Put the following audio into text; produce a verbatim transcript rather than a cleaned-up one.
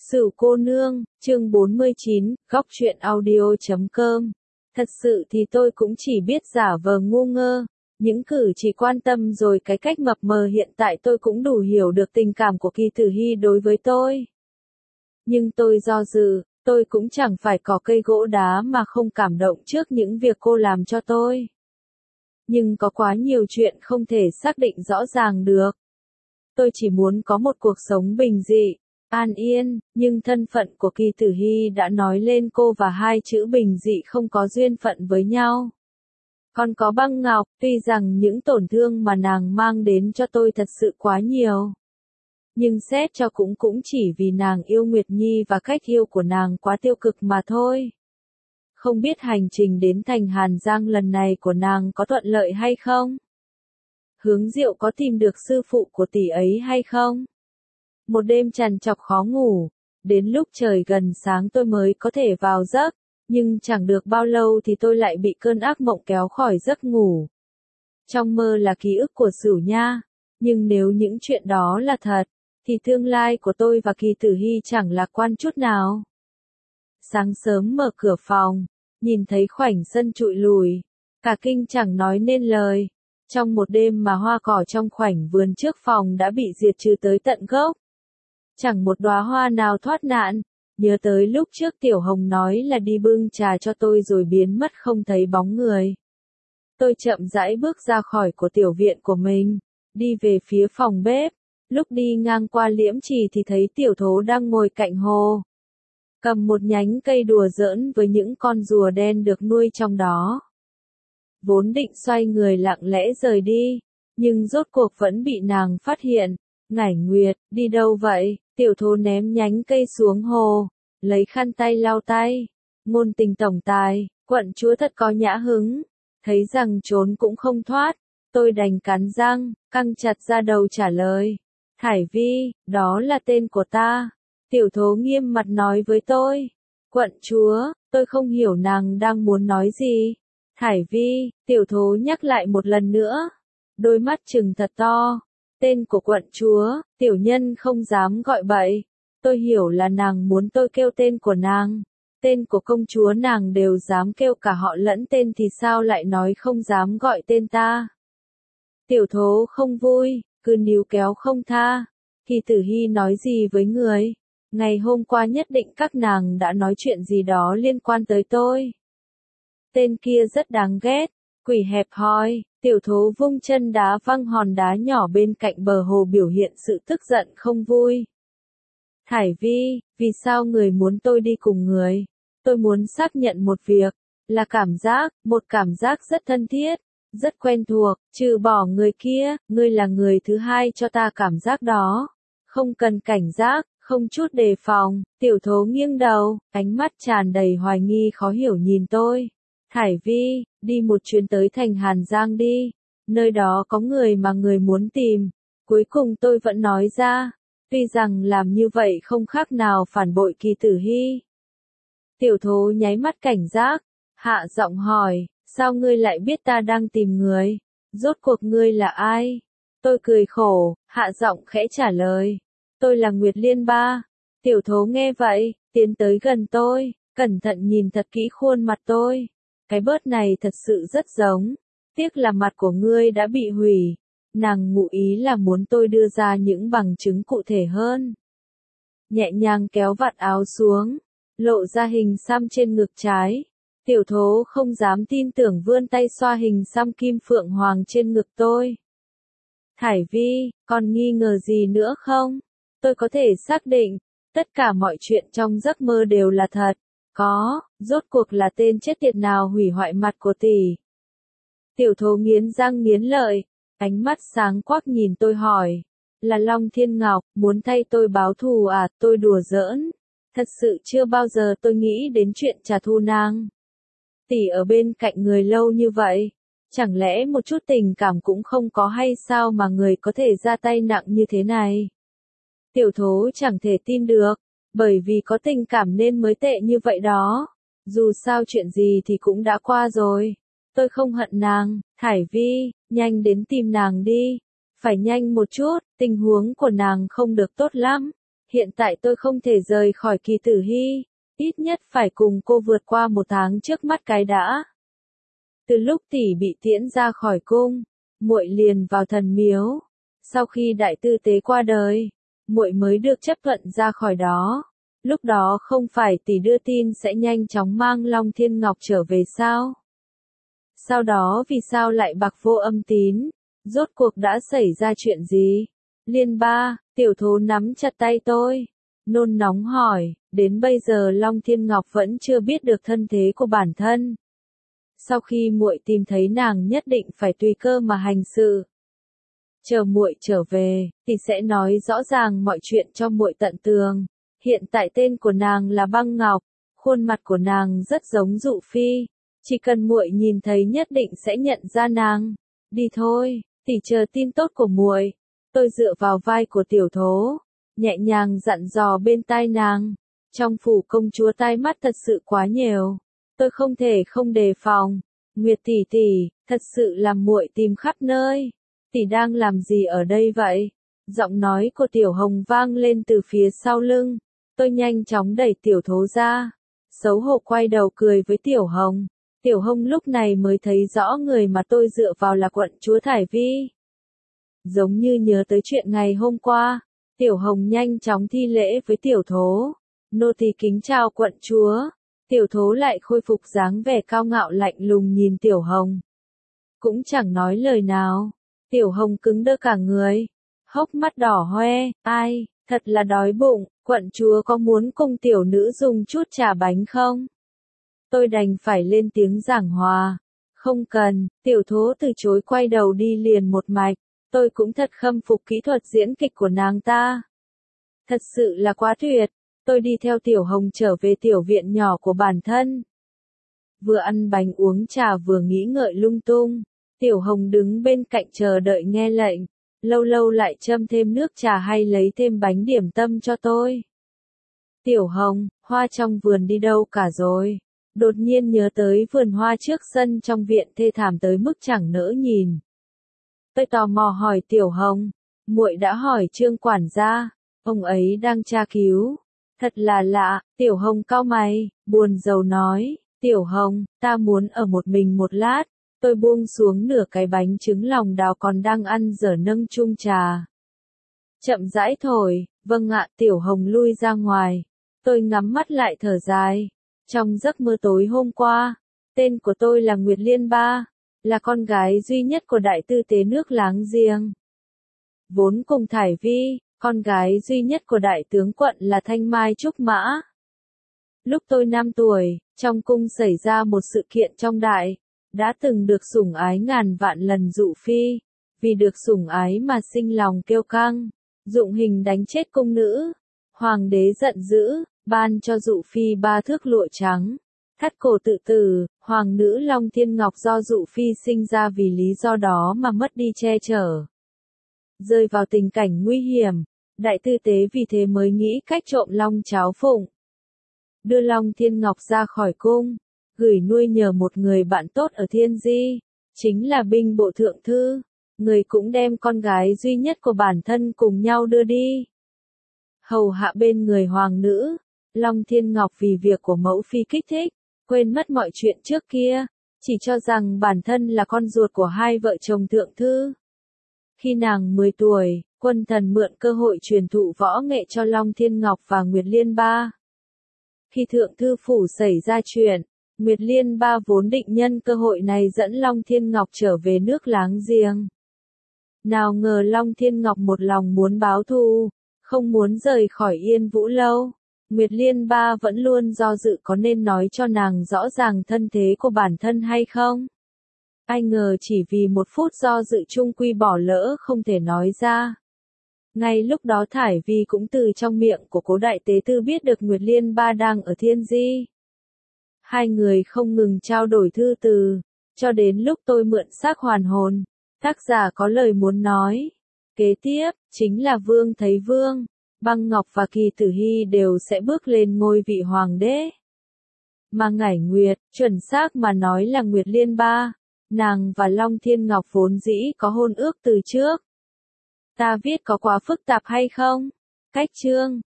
Sửu cô nương, chương bốn mươi chín, góc truyện audio chấm com. Thật sự thì tôi cũng chỉ biết giả vờ ngu ngơ, những cử chỉ quan tâm rồi cái cách mập mờ hiện tại tôi cũng đủ hiểu được tình cảm của Kỳ Tử Hy đối với tôi. Nhưng tôi do dự, tôi cũng chẳng phải cỏ cây gỗ đá mà không cảm động trước những việc cô làm cho tôi. Nhưng có quá nhiều chuyện không thể xác định rõ ràng được. Tôi chỉ muốn có một cuộc sống bình dị, an yên, nhưng thân phận của Kỳ Tử Hy đã nói lên cô và hai chữ bình dị không có duyên phận với nhau. Còn có Băng Ngọc, tuy rằng những tổn thương mà nàng mang đến cho tôi thật sự quá nhiều. Nhưng xét cho cũng cũng chỉ vì nàng yêu Nguyệt Nhi và cách yêu của nàng quá tiêu cực mà thôi. Không biết hành trình đến thành Hàn Giang lần này của nàng có thuận lợi hay không? Hướng Diệu có tìm được sư phụ của tỷ ấy hay không? Một đêm trằn trọc khó ngủ, đến lúc trời gần sáng tôi mới có thể vào giấc, nhưng chẳng được bao lâu thì tôi lại bị cơn ác mộng kéo khỏi giấc ngủ. Trong mơ là ký ức của Sửu Nha, nhưng nếu những chuyện đó là thật, thì tương lai của tôi và Kỳ Tử Hy chẳng lạc quan chút nào. Sáng sớm mở cửa phòng, nhìn thấy khoảnh sân trụi lùi, cả kinh chẳng nói nên lời. Trong một đêm mà hoa cỏ trong khoảnh vườn trước phòng đã bị diệt trừ tới tận gốc. Chẳng một đóa hoa nào thoát nạn, nhớ tới lúc trước Tiểu Hồng nói là đi bưng trà cho tôi rồi biến mất không thấy bóng người. Tôi chậm rãi bước ra khỏi của tiểu viện của mình, đi về phía phòng bếp, lúc đi ngang qua Liễm Trì thì thấy Tiểu Thố đang ngồi cạnh hồ. Cầm một nhánh cây đùa giỡn với những con rùa đen được nuôi trong đó. Vốn định xoay người lặng lẽ rời đi, nhưng rốt cuộc vẫn bị nàng phát hiện. Ngải Nguyệt, đi đâu vậy? Tiểu Thố ném nhánh cây xuống hồ, lấy khăn tay lau tay. Ngôn Tình tổng tài, quận chúa thật có nhã hứng. Thấy rằng trốn cũng không thoát, tôi đành cắn răng, căng chặt ra đầu trả lời. Thải Vi, đó là tên của ta. Tiểu Thố nghiêm mặt nói với tôi. Quận chúa, tôi không hiểu nàng đang muốn nói gì. Thải Vi, Tiểu Thố nhắc lại một lần nữa. Đôi mắt trừng thật to. Tên của quận chúa, tiểu nhân không dám gọi bậy. Tôi hiểu là nàng muốn tôi kêu tên của nàng. Tên của công chúa nàng đều dám kêu cả họ lẫn tên thì sao lại nói không dám gọi tên ta. Tiểu Thố không vui, cứ níu kéo không tha. Kỳ Tử Hy nói gì với người? Ngày hôm qua nhất định các nàng đã nói chuyện gì đó liên quan tới tôi. Tên kia rất đáng ghét, quỷ hẹp hòi. Tiểu Thố vung chân đá văng hòn đá nhỏ bên cạnh bờ hồ biểu hiện sự tức giận không vui. Thải Vi, vì sao người muốn tôi đi cùng người? Tôi muốn xác nhận một việc, là cảm giác, một cảm giác rất thân thiết, rất quen thuộc, trừ bỏ người kia, ngươi là người thứ hai cho ta cảm giác đó. Không cần cảnh giác, không chút đề phòng. Tiểu Thố nghiêng đầu, ánh mắt tràn đầy hoài nghi khó hiểu nhìn tôi. Thải Vi, đi một chuyến tới thành Hàn Giang đi, nơi đó có người mà người muốn tìm. Cuối cùng tôi vẫn nói ra, tuy rằng làm như vậy không khác nào phản bội Kỳ Tử Hy. Tiểu Thố nháy mắt cảnh giác, hạ giọng hỏi, sao ngươi lại biết ta đang tìm người? Rốt cuộc ngươi là ai? Tôi cười khổ, hạ giọng khẽ trả lời, tôi là Nguyệt Liên Ba. Tiểu Thố nghe vậy, tiến tới gần tôi, cẩn thận nhìn thật kỹ khuôn mặt tôi. Cái bớt này thật sự rất giống, tiếc là mặt của ngươi đã bị hủy. Nàng ngụ ý là muốn tôi đưa ra những bằng chứng cụ thể hơn. Nhẹ nhàng kéo vạt áo xuống, lộ ra hình xăm trên ngực trái. Tiểu Thố không dám tin tưởng vươn tay xoa hình xăm kim phượng hoàng trên ngực tôi. Thải Vi, còn nghi ngờ gì nữa không? Tôi có thể xác định, tất cả mọi chuyện trong giấc mơ đều là thật. Có, rốt cuộc là tên chết tiệt nào hủy hoại mặt của tỷ? Tiểu Thố nghiến răng nghiến lợi, ánh mắt sáng quắc nhìn tôi hỏi. Là Long Thiên Ngọc, muốn thay tôi báo thù à? Tôi đùa giỡn. Thật sự chưa bao giờ tôi nghĩ đến chuyện trả thù nàng. Tỷ ở bên cạnh người lâu như vậy, chẳng lẽ một chút tình cảm cũng không có hay sao mà người có thể ra tay nặng như thế này? Tiểu Thố chẳng thể tin được. Bởi vì có tình cảm nên mới tệ như vậy đó. Dù sao chuyện gì thì cũng đã qua rồi. Tôi không hận nàng. Thải Vi, nhanh đến tìm nàng đi. Phải nhanh một chút, tình huống của nàng không được tốt lắm. Hiện tại tôi không thể rời khỏi Kỳ Tử Hy, ít nhất phải cùng cô vượt qua một tháng trước mắt cái đã. Từ lúc tỷ bị tiễn ra khỏi cung, muội liền vào thần miếu. Sau khi đại tư tế qua đời, muội mới được chấp thuận ra khỏi đó. Lúc đó không phải tỷ đưa tin sẽ nhanh chóng mang Long Thiên Ngọc trở về sao? Sau đó vì sao lại bạc vô âm tín? Rốt cuộc đã xảy ra chuyện gì? Liên ba, tiểu thố nắm chặt tay tôi, nôn nóng hỏi, đến bây giờ Long Thiên Ngọc vẫn chưa biết được thân thế của bản thân. Sau khi muội tìm thấy nàng nhất định phải tùy cơ mà hành sự. Chờ muội trở về, thì sẽ nói rõ ràng mọi chuyện cho muội tận tường. Hiện tại tên của nàng là Băng Ngọc, khuôn mặt của nàng rất giống Dụ Phi, chỉ cần muội nhìn thấy nhất định sẽ nhận ra nàng. Đi thôi, tỷ chờ tin tốt của muội. Tôi dựa vào vai của tiểu thố, nhẹ nhàng dặn dò bên tai nàng. Trong phủ công chúa tai mắt thật sự quá nhiều, tôi không thể không đề phòng. Nguyệt tỷ tỷ, thật sự làm muội tìm khắp nơi. Tỷ đang làm gì ở đây vậy? Giọng nói của Tiểu Hồng vang lên từ phía sau lưng. Tôi nhanh chóng đẩy Tiểu Thố ra, xấu hổ quay đầu cười với Tiểu Hồng. Tiểu Hồng lúc này mới thấy rõ người mà tôi dựa vào là quận chúa Thải Vi. Giống như nhớ tới chuyện ngày hôm qua, Tiểu Hồng nhanh chóng thi lễ với Tiểu Thố. Nô tỳ kính chào quận chúa. Tiểu Thố lại khôi phục dáng vẻ cao ngạo lạnh lùng nhìn Tiểu Hồng. Cũng chẳng nói lời nào. Tiểu Hồng cứng đơ cả người, hốc mắt đỏ hoe, ai, thật là đói bụng, quận chúa có muốn cùng tiểu nữ dùng chút trà bánh không? Tôi đành phải lên tiếng giảng hòa. Không cần, Tiểu Thố từ chối quay đầu đi liền một mạch. Tôi cũng thật khâm phục kỹ thuật diễn kịch của nàng ta. Thật sự là quá tuyệt. Tôi đi theo Tiểu Hồng trở về tiểu viện nhỏ của bản thân. Vừa ăn bánh uống trà vừa nghĩ ngợi lung tung. Tiểu Hồng đứng bên cạnh chờ đợi nghe lệnh. Lâu lâu lại châm thêm nước trà hay lấy thêm bánh điểm tâm cho tôi. Tiểu Hồng, hoa trong vườn đi đâu cả rồi? Đột nhiên nhớ tới vườn hoa trước sân trong viện thê thảm tới mức chẳng nỡ nhìn. Tôi tò mò hỏi Tiểu Hồng, muội đã hỏi Trương quản gia, ông ấy đang tra cứu. Thật là lạ, Tiểu Hồng cau mày, buồn rầu nói, Tiểu Hồng, ta muốn ở một mình một lát. Tôi buông xuống nửa cái bánh trứng lòng đào còn đang ăn dở nâng chung trà. Chậm rãi thổi, vâng ạ. Tiểu Hồng lui ra ngoài. Tôi ngắm mắt lại thở dài. Trong giấc mơ tối hôm qua, tên của tôi là Nguyệt Liên Ba, là con gái duy nhất của đại tư tế nước láng giềng. Vốn cùng Thải Vi, con gái duy nhất của đại tướng quận là Thanh Mai Trúc Mã. Lúc tôi năm tuổi, trong cung xảy ra một sự kiện trọng đại. Đã từng được sủng ái ngàn vạn lần Dụ Phi, vì được sủng ái mà sinh lòng kiêu căng, dụng hình đánh chết cung nữ. Hoàng đế giận dữ, ban cho Dụ Phi ba thước lụa trắng, thắt cổ tự tử. Hoàng nữ Long Thiên Ngọc do Dụ Phi sinh ra vì lý do đó mà mất đi che chở, rơi vào tình cảnh nguy hiểm. Đại tư tế vì thế mới nghĩ cách trộm long cháo phụng, đưa Long Thiên Ngọc ra khỏi cung, gửi nuôi nhờ một người bạn tốt ở Thiên Di, chính là binh bộ thượng thư. Người cũng đem con gái duy nhất của bản thân cùng nhau đưa đi, hầu hạ bên người hoàng nữ. Long Thiên Ngọc vì việc của mẫu phi kích thích, quên mất mọi chuyện trước kia, chỉ cho rằng bản thân là con ruột của hai vợ chồng thượng thư. Khi nàng mười tuổi, quân thần mượn cơ hội truyền thụ võ nghệ cho Long Thiên Ngọc và Nguyệt Liên Ba. Khi thượng thư phủ xảy ra chuyện, Nguyệt Liên Ba vốn định nhân cơ hội này dẫn Long Thiên Ngọc trở về nước láng giềng. Nào ngờ Long Thiên Ngọc một lòng muốn báo thù, không muốn rời khỏi Yên Vũ Lâu. Nguyệt Liên Ba vẫn luôn do dự có nên nói cho nàng rõ ràng thân thế của bản thân hay không. Ai ngờ chỉ vì một phút do dự chung quy bỏ lỡ không thể nói ra. Ngay lúc đó Thải Vi cũng từ trong miệng của cố đại tế tư biết được Nguyệt Liên Ba đang ở Thiên Di. Hai người không ngừng trao đổi thư từ, cho đến lúc tôi mượn xác hoàn hồn, tác giả có lời muốn nói. Kế tiếp, chính là Vương thấy Vương, Băng Ngọc và Kỳ Tử Hy đều sẽ bước lên ngôi vị hoàng đế. Mà Ngải Nguyệt, chuẩn xác mà nói là Nguyệt Liên Ba, nàng và Long Thiên Ngọc vốn dĩ có hôn ước từ trước. Ta viết có quá phức tạp hay không? Cách chương